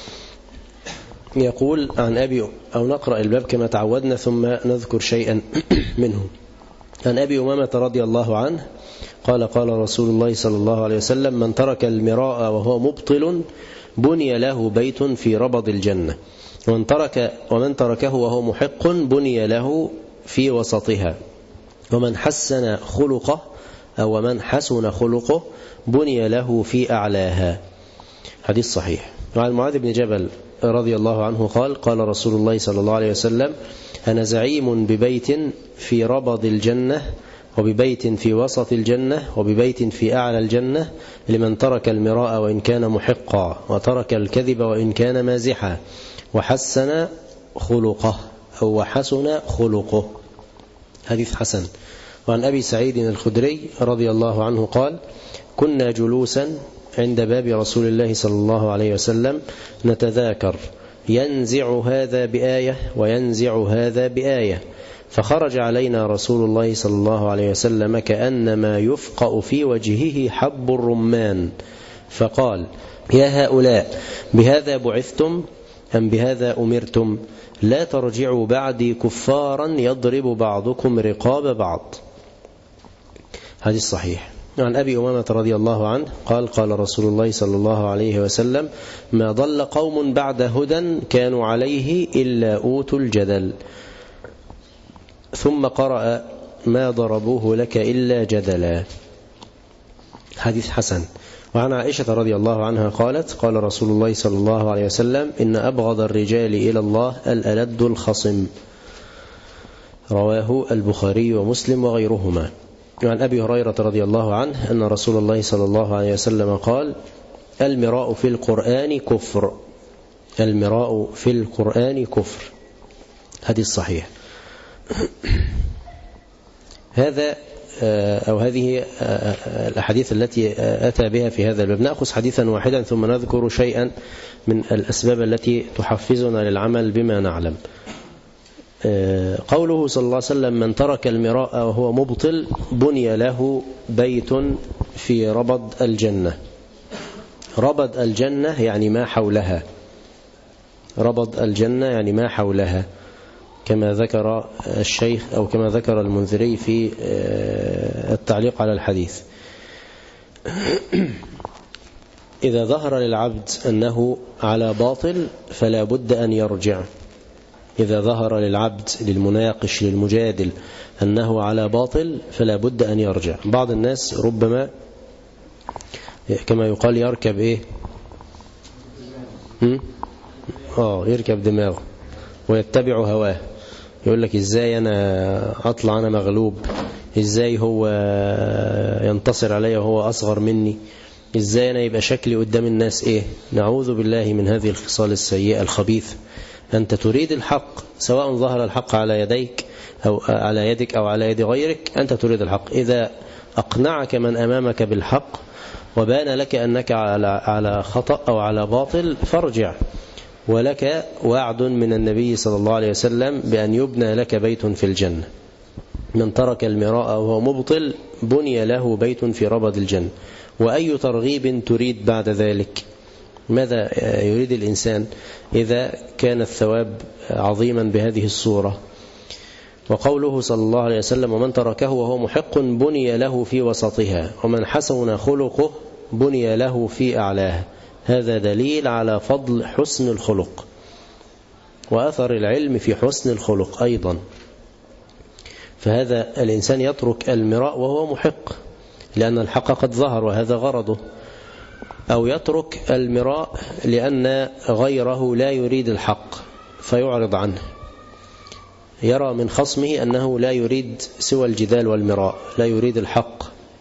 يقول عن أبي، أو نقرأ الباب كما تعودنا ثم نذكر شيئا منه. عن أبي أمامة رضي الله عنه قال: قال رسول الله صلى الله عليه وسلم: من ترك المراء وهو مبطل بني له بيت في ربض الجنة، ومن تركه وهو محق بني له في وسطها، ومن حسن خلقه أو من حسن خلقه بني له في أعلاها. حديث صحيح. وعن معاذ بن جبل رضي الله عنه قال: قال رسول الله صلى الله عليه وسلم: أنا زعيم ببيت في ربض الجنة، وببيت في وسط الجنة، وببيت في أعلى الجنة، لمن ترك المراء وإن كان محقا، وترك الكذب وإن كان مازحا، وحسن خلقه أو وحسن خلقه. حديث حسن. وعن أبي سعيد الخدري رضي الله عنه قال: كنا جلوسا عند باب رسول الله صلى الله عليه وسلم نتذاكر، ينزع هذا بآية وينزع هذا بآية، فخرج علينا رسول الله صلى الله عليه وسلم كأنما يفقأ في وجهه حب الرمان، فقال: يا هؤلاء، بهذا بعثتم أم بهذا أمرتم؟ لا ترجعوا بعدي كفارا يضرب بعضكم رقاب بعض. حديث صحيح. عن أبي أمامة رضي الله عنه قال: قال رسول الله صلى الله عليه وسلم: ما ضل قوم بعد هدى كانوا عليه إلا أوتوا الجدل. ثم قرأ: ما ضربوه لك إلا جدلا. حديث حسن. وعن عائشة رضي الله عنها قالت: قال رسول الله صلى الله عليه وسلم: إن أبغض الرجال إلى الله الألد الخصم. رواه البخاري ومسلم وغيرهما. وعن أبي هريرة رضي الله عنه أن رسول الله صلى الله عليه وسلم قال: المراء في القرآن كفر. المراء في القرآن كفر. حديث صحيح. هذا أو هذه الأحاديث التي أتى بها في هذا الباب. نأخذ حديثا واحدا ثم نذكر شيئا من الأسباب التي تحفزنا للعمل بما نعلم. قوله صلى الله عليه وسلم: من ترك المراء وهو مبطل بني له بيت في ربض الجنة. ربض الجنة يعني ما حولها. ربض الجنة يعني ما حولها، كما ذكر الشيخ أو كما ذكر المنذري في التعليق على الحديث. إذا ظهر للعبد أنه على باطل فلا بد أن يرجع. إذا ظهر للعبد للمناقش للمجادل أنه على باطل فلا بد أن يرجع. بعض الناس ربما كما يقال يركب إيه؟ يركب دماغه ويتبع هواه. يقول لك إزاي أنا أطلع أنا مغلوب، إزاي هو ينتصر علي وهو أصغر مني، إزاي أنا يبقى شكلي قدام الناس إيه؟ نعوذ بالله من هذه الخصال السيئة الخبيثة. أنت تريد الحق، سواء ظهر الحق على يديك أو على يدك أو على يد غيرك، أنت تريد الحق. إذا أقنعك من أمامك بالحق وبان لك أنك على خطأ أو على باطل فارجع، ولك وعد من النبي صلى الله عليه وسلم بأن يبنى لك بيت في الجنة. من ترك المراء وهو مبطل بني له بيت في ربض الجنة. وأي ترغيب تريد بعد ذلك؟ ماذا يريد الإنسان إذا كان الثواب عظيما بهذه الصورة؟ وقوله صلى الله عليه وسلم: ومن تركه وهو محق بني له في وسطها، ومن حسن خلقه بني له في أعلاها. هذا دليل على فضل حسن الخلق وأثر العلم في حسن الخلق أيضا. فهذا الإنسان يترك المراء وهو محق لأن الحق قد ظهر وهذا غرضه، أو يترك المراء لأن غيره لا يريد الحق فيعرض عنه، يرى من خصمه أنه لا يريد سوى الجدال والمراء، لا يريد الحق،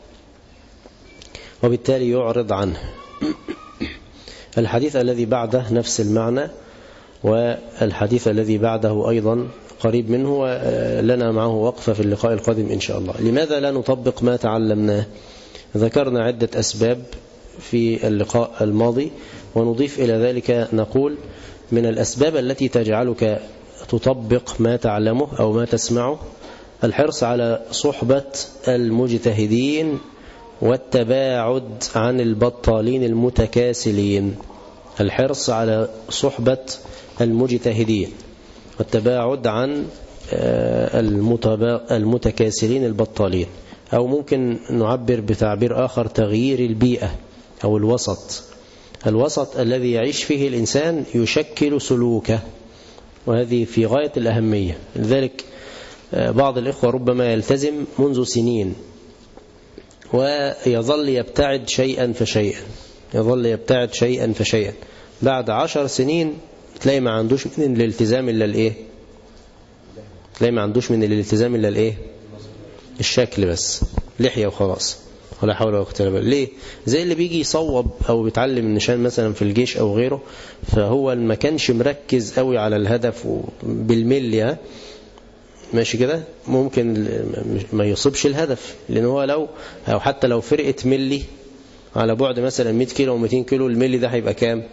وبالتالي يعرض عنه. الحديث الذي بعده نفس المعنى، والحديث الذي بعده أيضا قريب منه، ولنا معه وقفة في اللقاء القادم إن شاء الله. لماذا لا نطبق ما تعلمناه؟ ذكرنا عدة أسباب في اللقاء الماضي، ونضيف إلى ذلك نقول من الأسباب التي تجعلك تطبق ما تعلمه أو ما تسمعه الحرص على صحبة المجتهدين والتباعد عن البطالين المتكاسلين. الحرص على صحبة المجتهدين والتباعد عن المتكاسلين البطالين، أو ممكن نعبر بتعبير آخر: تغيير البيئة أو الوسط. الوسط الذي يعيش فيه الإنسان يشكل سلوكه، وهذه في غاية الأهمية. لذلك بعض الإخوة ربما يلتزم منذ سنين ويظل يبتعد شيئا فشيئا، يظل يبتعد شيئا فشيئا، بعد 10 سنين تلاقي ما عندوش من الالتزام إلا الإيه؟ تلاقي ما عندوش من الالتزام إلا الإيه؟ الشكل بس، لحية وخلاص، ولا حول ولا قوة إلا بالله. ليه؟ زي اللي بيجي يصوب أو بيتعلم النشان مثلا في الجيش أو غيره، فهو ما كانش مركز قوي على الهدف بالملي، ماشي كده، ممكن ما يصيبش الهدف، لأن هو لو أو حتى لو فرقة ملي على بعد مثلا 100 كيلو و200 كيلو، الملي ده هيبقى كام؟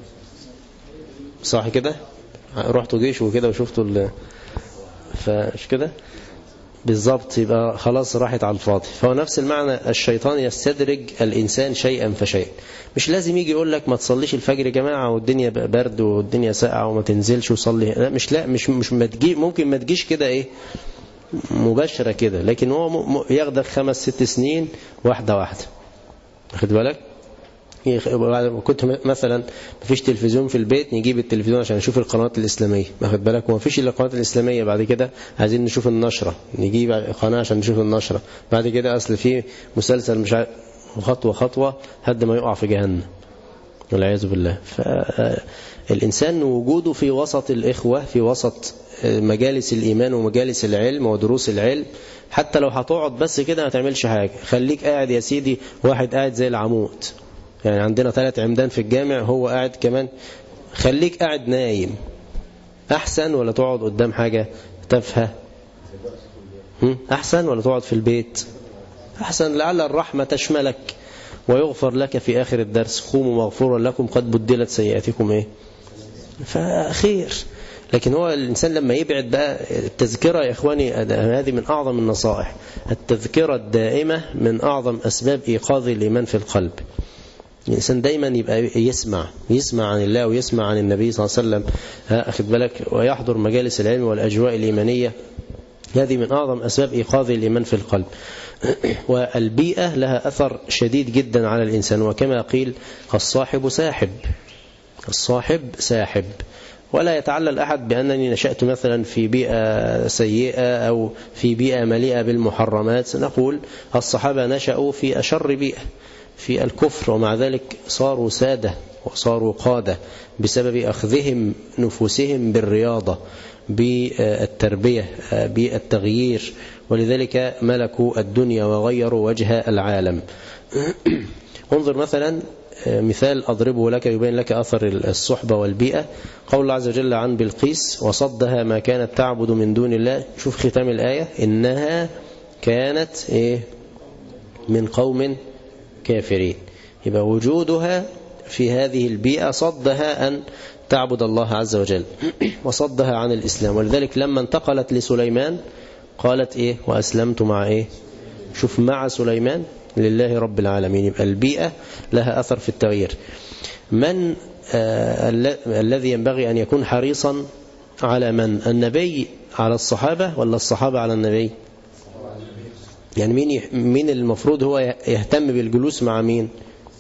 صح كده؟ رحتوا جيش وكده وشفتوا فش كده بالضبط، يبقى خلاص راحت على الفاضي. فهو نفس المعنى، الشيطان يستدرج الإنسان شيئا فشيئا. مش لازم يجي يقول لك ما تصليش الفجر يا جماعة والدنيا برد والدنيا ساقعة وما تنزلش وصلي، لا مش ما تجي، ممكن ما تجيش كده إيه مباشرة كده، لكن هو ياخدك 5-6 سنين واحدة واحدة، واخد بالك؟ كنت مثلا مفيش تلفزيون في البيت، نجيب التلفزيون عشان نشوف القنوات الإسلامية، واخد بالك؟ ومفيش إلا القنوات الإسلامية. بعد كده عايزين نشوف النشرة، نجيب قناة عشان نشوف النشرة. بعد كده أصل فيه مسلسل مش عارف، خطوة خطوة لحد ما يقع في جهنم والعياذ بالله. فالإنسان وجوده في وسط الإخوة، في وسط مجالس الإيمان ومجالس العلم ودروس العلم، حتى لو هتقعد بس كده ما تعملش حاجة، خليك قاعد يا سيدي، واحد قاعد زي العمود، يعني عندنا 3 عمدان في الجامع، هو قاعد كمان، خليك قاعد نايم أحسن ولا تقعد قدام حاجة تافهة؟ أحسن ولا تقعد في البيت؟ أحسن، لعل الرحمة تشملك ويغفر لك في آخر الدرس: قوموا مغفورا لكم قد بدلت سيئاتكم إيه؟ فخير. لكن هو الإنسان لما يبعد بقى، التذكرة يا إخواني هذه من أعظم النصائح، التذكرة الدائمة من أعظم أسباب إيقاظ الإيمان في القلب. الإنسان دايما يبقى يسمع عن الله ويسمع عن النبي صلى الله عليه وسلم، أخذ بالك، ويحضر مجالس العلم والأجواء الإيمانية. هذه من أعظم أسباب إيقاظ الإيمان في القلب. والبيئة لها أثر شديد جدا على الإنسان، وكما قيل: الصاحب ساحب، الصاحب ساحب. ولا يتعلل أحد بأنني نشأت مثلا في بيئة سيئة أو في بيئة مليئة بالمحرمات. نقول الصحابة نشأوا في أشر بيئة، في الكفر، ومع ذلك صاروا سادة وصاروا قادة بسبب أخذهم نفوسهم بالرياضة، بالتربية، بالتغيير، ولذلك ملكوا الدنيا وغيروا وجه العالم. انظر مثلا مثال أضربه لك يبين لك أثر الصحبة والبيئة. قول الله عز وجل عن بلقيس وصدها ما كانت تعبد من دون الله. شوف ختام الآية إنها كانت من قوم كافرين. يبقى وجودها في هذه البيئة صدها أن تعبد الله عز وجل وصدها عن الإسلام. ولذلك لما انتقلت لسليمان قالت وأسلمت مع شوف مع سليمان لله رب العالمين. يبقى البيئة لها أثر في التغيير. من الذي ينبغي أن يكون حريصا على من؟ النبي على الصحابة ولا الصحابة على النبي؟ يعني مين المفروض هو يهتم بالجلوس مع مين؟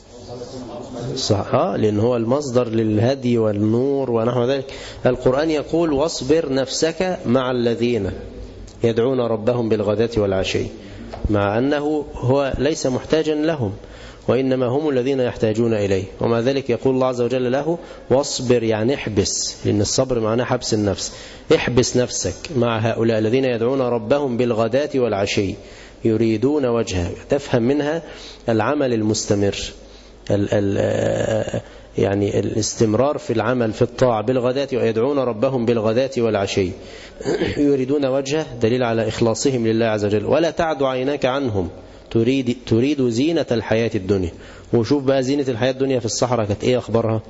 لأن هو المصدر للهدي والنور ونحو ذلك. القرآن يقول واصبر نفسك مع الذين يدعون ربهم بالغداة والعشي، مع أنه هو ليس محتاجا لهم وإنما هم الذين يحتاجون إليه. ومع ذلك يقول الله عز وجل له واصبر، يعني احبس، لأن الصبر معناه حبس النفس. احبس نفسك مع هؤلاء الذين يدعون ربهم بالغداة والعشي يريدون وجهه. تفهم منها العمل المستمر، يعني الاستمرار في العمل في الطاعة بالغداة، ويدعون ربهم بالغداة والعشي يريدون وجهه، دليل على إخلاصهم لله عز وجل. ولا تعد عيناك عنهم تريد زينة الحياة الدنيا. وشوف بقى زينة الحياة الدنيا في الصحراء كانت أخبارها؟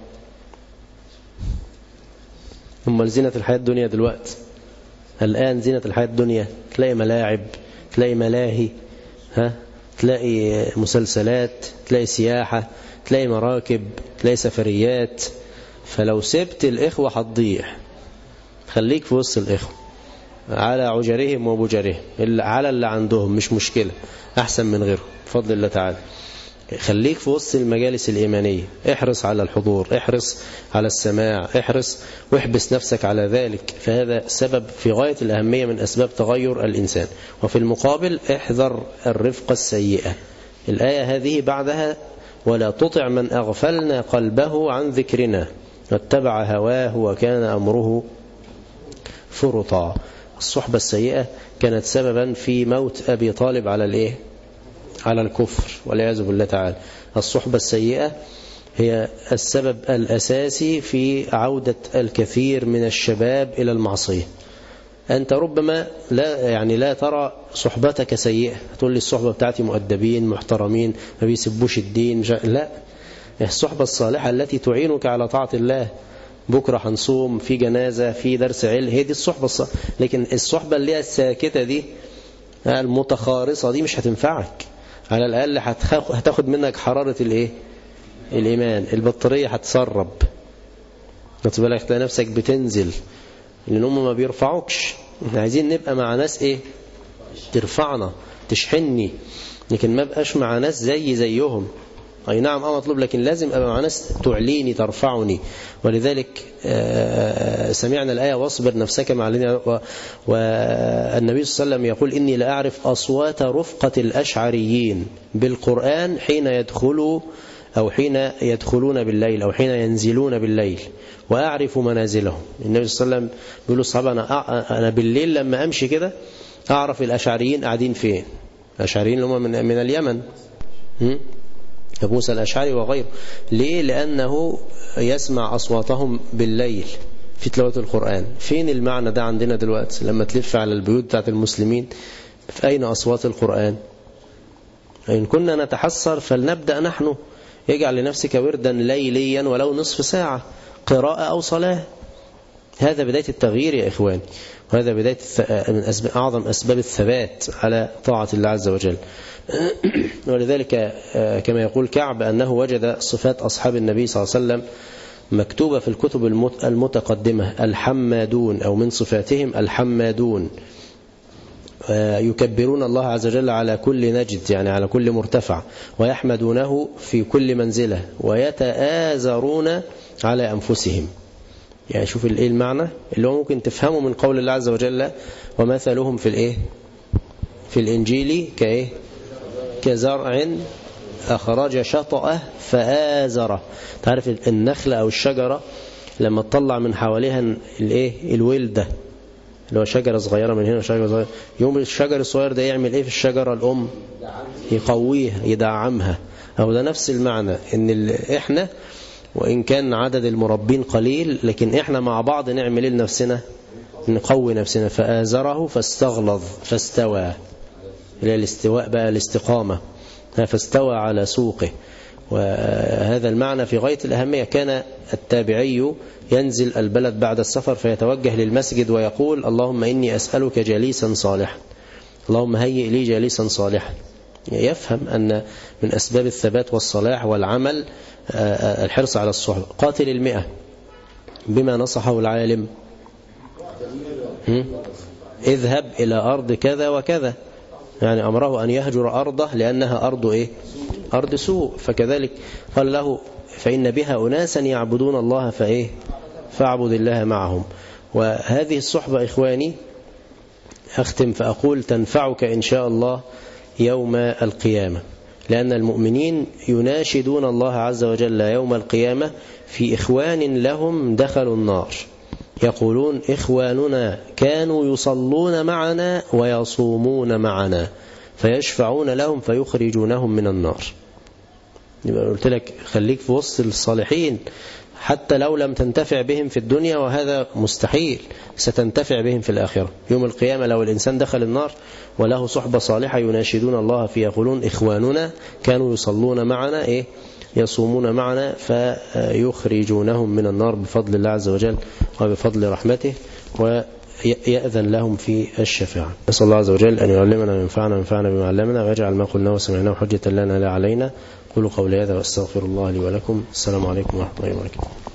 أمال زينة الحياة الدنيا دلوقتي الآن زينة الحياة الدنيا تلاقي ملاعب، تلاقي ملاهي، تلاقي مسلسلات، تلاقي سياحة، تلاقي مراكب، تلاقي سفريات. فلو سبت الإخوة هتضيع. خليك في وسط الإخوة على عجرهم وبجرهم، على اللي عندهم مش مشكلة، أحسن من غيرهم بفضل الله تعالى. خليك في وسط المجالس الإيمانية، احرص على الحضور، احرص على السماع، احرص واحبس نفسك على ذلك. فهذا سبب في غاية الأهمية من أسباب تغير الإنسان. وفي المقابل احذر الرفقة السيئة. الآية هذه بعدها ولا تطع من أغفلنا قلبه عن ذكرنا واتبع هواه وكان أمره فرطا. الصحبة السيئة كانت سببا في موت أبي طالب على الكفر والعياذ بالله تعالى. الصحبة السيئة هي السبب الأساسي في عودة الكثير من الشباب إلى المعصية. أنت ربما لا ترى صحبتك سيئة، تقول لي الصحبة بتاعتي مؤدبين محترمين ما بيسبوش الدين، لا، الصحبة الصالحة التي تعينك على طاعة الله. بكرة هنصوم، في جنازة، في درس علم، هي دي الصحبة الصالحة. لكن الصحبة اللي هي الساكتة دي المتخارصة دي مش هتنفعك. على الأقل هتاخد منك حرارة الإيمان، البطارية هتسرب، بالك تلاقي نفسك بتنزل، لأن هم ما بيرفعوكش. احنا عايزين نبقى مع ناس ترفعنا تشحنني، لكن ما بقاش مع ناس زيهم. أي نعم مطلوب، لكن لازم أبقى مع ناس تعليني ترفعني. ولذلك سمعنا الآية واصبر نفسك مع الذين، والنبي صلى الله عليه وسلم يقول إني لأعرف أصوات رفقة الأشعريين بالقرآن حين يدخلون بالليل أو حين ينزلون بالليل، وأعرف منازلهم. النبي صلى الله عليه وسلم بيقول الصحابة أنا بالليل لما أمشي كده أعرف الأشعريين قاعدين فين. الأشعريين اللي هم من اليمن، أبو موسى الأشعري وغيره. ليه؟ لأنه يسمع أصواتهم بالليل في تلاوة القرآن. فين المعنى ده عندنا دلوقتي لما تلف على البيوت بتاعت المسلمين؟ في أين أصوات القرآن؟ إن كنا نتحسر فلنبدأ نحن. يجعل لنفسك وردا ليليا ولو نصف ساعة قراءة أو صلاة. هذا بداية التغيير يا إخواني، وهذا بداية من أعظم أسباب الثبات على طاعة الله عز وجل. ولذلك كما يقول كعب أنه وجد صفات أصحاب النبي صلى الله عليه وسلم مكتوبة في الكتب المتقدمة الحمادون، أو من صفاتهم الحمادون، يكبرون الله عز وجل على كل نجد، يعني على كل مرتفع، ويحمدونه في كل منزلة، ويتآزرون على أنفسهم. يعني شوف المعنى اللي هو ممكن تفهمه من قول الله عز وجل ومثلهم في الإنجيل كزرع أخرج شطأه فآزره. تعرف النخلة أو الشجرة لما تطلع من حواليها الولدة، اللي هو شجرة صغيرة من هنا وشجرة صغيرة، يوم الشجر الصغير ده يعمل في الشجرة الأم؟ يقويها، يدعمها. أو ده نفس المعنى، إن إحنا وإن كان عدد المربين قليل لكن إحنا مع بعض نعمل لنفسنا، نقوي نفسنا. فآزره فاستغلظ فاستوى، إلى الاستواء بقى الاستقامة، فاستوى على سوقه. وهذا المعنى في غاية الأهمية. كان التابعي ينزل البلد بعد السفر فيتوجه للمسجد ويقول اللهم إني أسألك جليسا صالحا، اللهم هيئ لي جليسا صالحا. يفهم أن من أسباب الثبات والصلاح والعمل الحرص على الصحبة. قاتل 100 بما نصحه العالم، اذهب إلى أرض كذا وكذا، يعني أمره أن يهجر أرضه لأنها أرض إيه؟ أرض سوء. فكذلك قال له فإن بها أناسا يعبدون الله فإيه؟ فاعبد الله معهم. وهذه الصحبة إخواني أختم فأقول تنفعك إن شاء الله يوم القيامة، لأن المؤمنين يناشدون الله عز وجل يوم القيامة في إخوان لهم دخلوا النار، يقولون إخواننا كانوا يصلون معنا ويصومون معنا فيشفعون لهم فيخرجونهم من النار. يبقى قلت لك خليك في وسط الصالحين حتى لو لم تنتفع بهم في الدنيا، وهذا مستحيل، ستنتفع بهم في الآخرة. يوم القيامة لو الإنسان دخل النار وله صحبة صالحة يناشدون الله فيقولون إخواننا كانوا يصلون معنا إيه؟ يصومون معنا فيخرجونهم من النار بفضل الله عز وجل وبفضل رحمته، ويأذن لهم في الشفاعة. نسأل الله عز وجل أن يعلمنا وينفعنا بما علمنا، ويجعل ما قلنا وسمعناه حجة لنا لا علينا. قولوا قولي هذا واستغفر الله لي ولكم. السلام عليكم ورحمة الله وبركاته.